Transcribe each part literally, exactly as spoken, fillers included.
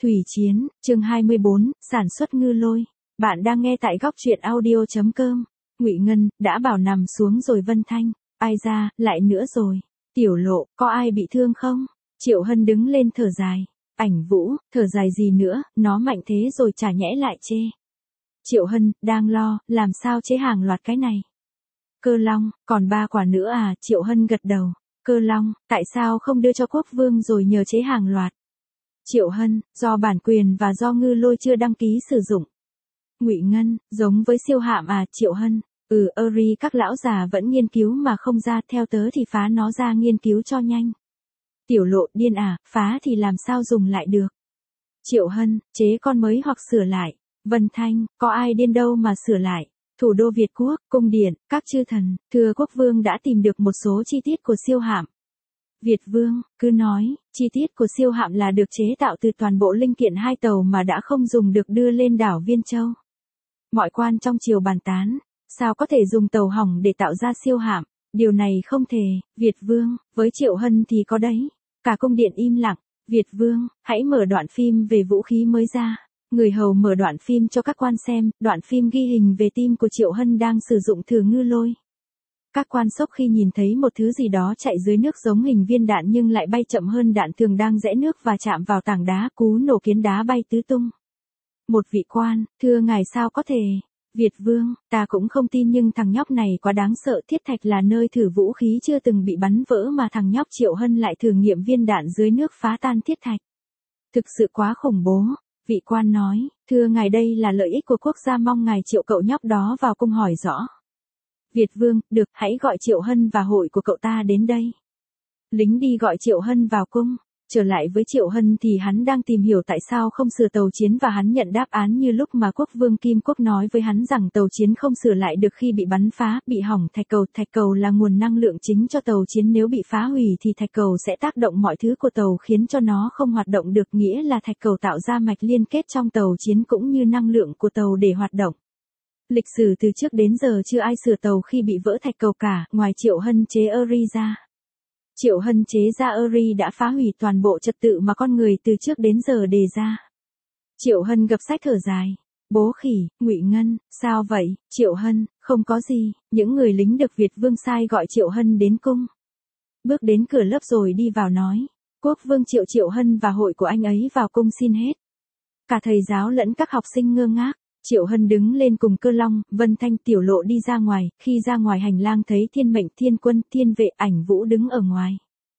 Thủy Chiến, chương hai mươi bốn, sản xuất ngư lôi. Bạn đang nghe tại góc truyện audio.com. Ngụy Ngân, đã bảo nằm xuống rồi Vân Thanh. Ai ra, lại nữa rồi. Tiểu Lộ, có ai bị thương không? Triệu Hân đứng lên thở dài. Ảnh Vũ, thở dài gì nữa, nó mạnh thế rồi chả nhẽ lại chê. Triệu Hân, đang lo, làm sao chế hàng loạt cái này? Cơ Long, còn ba quả nữa à? Triệu Hân gật đầu. Cơ Long, tại sao không đưa cho Quốc Vương rồi nhờ chế hàng loạt? Triệu Hân, do bản quyền và do ngư lôi chưa đăng ký sử dụng. Ngụy Ngân, giống với siêu hạm à? Triệu Hân, ừ, Eri các lão già vẫn nghiên cứu mà không ra, theo tớ thì phá nó ra nghiên cứu cho nhanh. Tiểu Lộ, điên à, phá thì làm sao dùng lại được? Triệu Hân, chế con mới hoặc sửa lại. Vân Thanh, có ai điên đâu mà sửa lại. Thủ đô Việt Quốc, cung điện, các chư thần, thưa Quốc Vương đã tìm được một số chi tiết của siêu hạm. Việt Vương, cứ nói, chi tiết của siêu hạm là được chế tạo từ toàn bộ linh kiện hai tàu mà đã không dùng được đưa lên đảo Viên Châu. Mọi quan trong triều bàn tán, sao có thể dùng tàu hỏng để tạo ra siêu hạm, điều này không thể. Việt Vương, với Triệu Hân thì có đấy. Cả cung điện im lặng. Việt Vương, hãy mở đoạn phim về vũ khí mới ra. Người hầu mở đoạn phim cho các quan xem, đoạn phim ghi hình về team của Triệu Hân đang sử dụng thử ngư lôi. Các quan sốc khi nhìn thấy một thứ gì đó chạy dưới nước giống hình viên đạn nhưng lại bay chậm hơn đạn thường đang rẽ nước và chạm vào tảng đá, cú nổ khiến đá bay tứ tung. Một vị quan, thưa ngài sao có thể? Việt Vương, ta cũng không tin nhưng thằng nhóc này quá đáng sợ. Thiết Thạch là nơi thử vũ khí chưa từng bị bắn vỡ mà thằng nhóc Triệu Hân lại thử nghiệm viên đạn dưới nước phá tan Thiết Thạch. Thực sự quá khủng bố. Vị quan nói, thưa ngài đây là lợi ích của quốc gia, mong ngài triệu cậu nhóc đó vào cung hỏi rõ. Việt Vương, được, hãy gọi Triệu Hân và hội của cậu ta đến đây. Lính đi gọi Triệu Hân vào cung. Trở lại với Triệu Hân thì hắn đang tìm hiểu tại sao không sửa tàu chiến và hắn nhận đáp án như lúc mà Quốc Vương Kim Quốc nói với hắn rằng tàu chiến không sửa lại được khi bị bắn phá, bị hỏng thạch cầu. Thạch cầu là nguồn năng lượng chính cho tàu chiến, nếu bị phá hủy thì thạch cầu sẽ tác động mọi thứ của tàu khiến cho nó không hoạt động được, nghĩa là thạch cầu tạo ra mạch liên kết trong tàu chiến cũng như năng lượng của tàu để hoạt động. Lịch sử từ trước đến giờ chưa ai sửa tàu khi bị vỡ thạch cầu cả, ngoài Triệu Hân chế Eri ra. Triệu Hân chế ra Eri đã phá hủy toàn bộ trật tự mà con người từ trước đến giờ đề ra. Triệu Hân gập sách thở dài. Bố khỉ, Ngụy Ngân, sao vậy? Triệu Hân, không có gì, những người lính được Việt Vương sai gọi Triệu Hân đến cung. Bước đến cửa lớp rồi đi vào nói. Quốc Vương triệu Triệu Hân và hội của anh ấy vào cung xin hết. Cả thầy giáo lẫn các học sinh ngơ ngác. Triệu Hân đứng lên cùng Cơ Long, Vân Thanh, Tiểu Lộ đi ra ngoài, khi ra ngoài hành lang thấy Thiên Mệnh, Thiên Quân, Thiên Vệ, Ảnh Vũ đứng ở ngoài.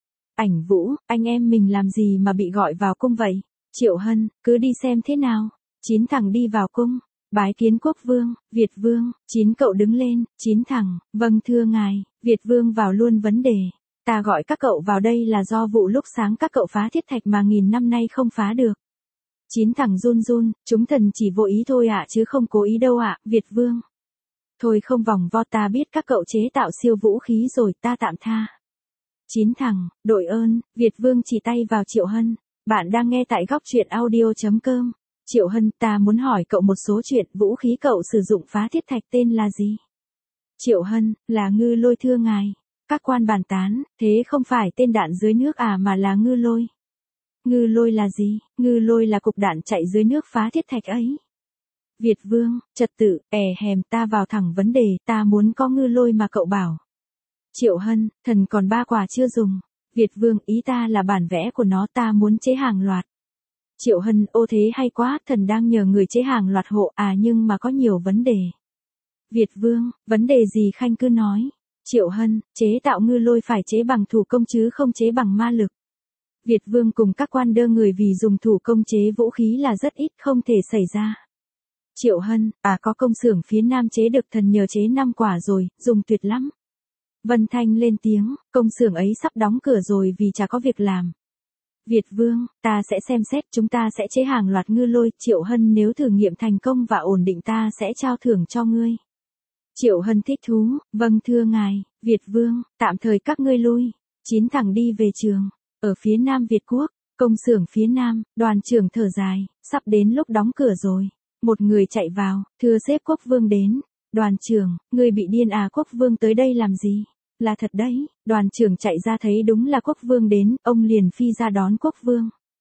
Ảnh Vũ, anh em mình làm gì mà bị gọi vào cung vậy? Triệu Hân, cứ đi xem thế nào. Chín thằng đi vào cung, bái kiến Quốc Vương. Việt Vương, chín cậu đứng lên. Chín thằng, vâng thưa ngài. Việt Vương vào luôn vấn đề. Ta gọi các cậu vào đây là do vụ lúc sáng các cậu phá Thiết Thạch mà nghìn năm nay không phá được. Chín thằng run run, chúng thần chỉ vô ý thôi ạ, chứ không cố ý đâu ạ. Việt Vương. Thôi không vòng vo, ta biết các cậu chế tạo siêu vũ khí rồi, ta tạm tha. Chín thằng, đội ơn. Việt Vương chỉ tay vào Triệu Hân. Bạn đang nghe tại góc truyện audio.com. Triệu Hân, ta muốn hỏi cậu một số chuyện. Vũ khí cậu sử dụng phá Thiết Thạch tên là gì? Triệu Hân, là ngư lôi thưa ngài. Các quan bàn tán, thế không phải tên đạn dưới nước à mà là ngư lôi. Ngư lôi là gì? Ngư lôi là cục đạn chạy dưới nước phá Thiết Thạch ấy. Việt Vương, trật tự, è hèm, ta vào thẳng vấn đề, ta muốn có ngư lôi mà cậu bảo. Triệu Hân, thần còn ba quả chưa dùng. Việt Vương, ý ta là bản vẽ của nó, ta muốn chế hàng loạt. Triệu Hân, ô thế hay quá, thần đang nhờ người chế hàng loạt hộ à, nhưng mà có nhiều vấn đề. Việt Vương, vấn đề gì Khanh cứ nói. Triệu Hân, chế tạo ngư lôi phải chế bằng thủ công chứ không chế bằng ma lực. Việt Vương cùng các quan đơ người vì dùng thủ công chế vũ khí là rất ít, không thể xảy ra. Triệu Hân, à có công xưởng phía Nam chế được, thần nhờ chế năm quả rồi, dùng tuyệt lắm. Vân Thanh lên tiếng, công xưởng ấy sắp đóng cửa rồi vì chả có việc làm. Việt Vương, ta sẽ xem xét, chúng ta sẽ chế hàng loạt ngư lôi. Triệu Hân, nếu thử nghiệm thành công và ổn định ta sẽ trao thưởng cho ngươi. Triệu Hân thích thú, vâng thưa ngài. Việt Vương, tạm thời các ngươi lui. Chín thằng đi về trường. Ở phía Nam Việt Quốc, công xưởng phía Nam, đoàn trưởng thở dài, sắp đến lúc đóng cửa rồi. Một người chạy vào, thưa sếp, Quốc Vương đến. Đoàn trưởng, ngươi bị điên à? Quốc Vương tới đây làm gì? Là thật đấy. Đoàn trưởng chạy ra thấy đúng là Quốc Vương đến, ông liền phi ra đón Quốc Vương.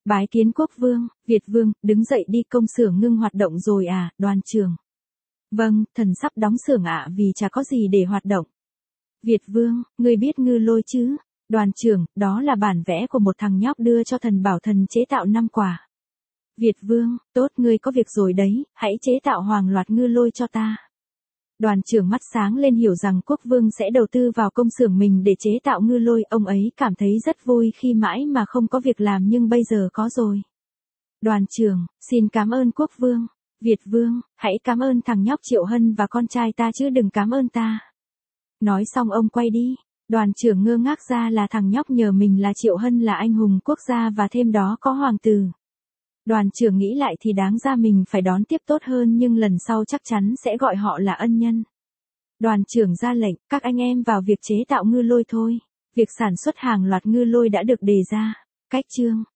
Bái kiến quốc vương. Việt vương, đứng dậy đi, công xưởng ngưng hoạt động rồi à, đoàn trưởng. Vâng, thần sắp đóng xưởng ạ vì chả có gì để hoạt động. Việt vương, ngươi biết ngư lôi chứ? Đoàn trưởng, đó là bản vẽ của một thằng nhóc đưa cho thần bảo thần chế tạo năm quả. Việt vương, tốt, ngươi có việc rồi đấy, hãy chế tạo hoàng loạt ngư lôi cho ta. Đoàn trưởng mắt sáng lên, hiểu rằng quốc vương sẽ đầu tư vào công xưởng mình để chế tạo ngư lôi, ông ấy cảm thấy rất vui khi mãi mà không có việc làm nhưng bây giờ có rồi. Đoàn trưởng, xin cảm ơn quốc vương. Việt vương, hãy cảm ơn thằng nhóc Triệu Hân và con trai ta chứ đừng cảm ơn ta. Nói xong ông quay đi. Đoàn trưởng ngơ ngác, ra là thằng nhóc nhờ mình là Triệu Hân là anh hùng quốc gia và thêm đó có hoàng tử. Đoàn trưởng nghĩ lại thì đáng ra mình phải đón tiếp tốt hơn, nhưng lần sau chắc chắn sẽ gọi họ là ân nhân. Đoàn trưởng ra lệnh, các anh em vào việc chế tạo ngư lôi thôi. Việc sản xuất hàng loạt ngư lôi đã được đề ra. Cách chương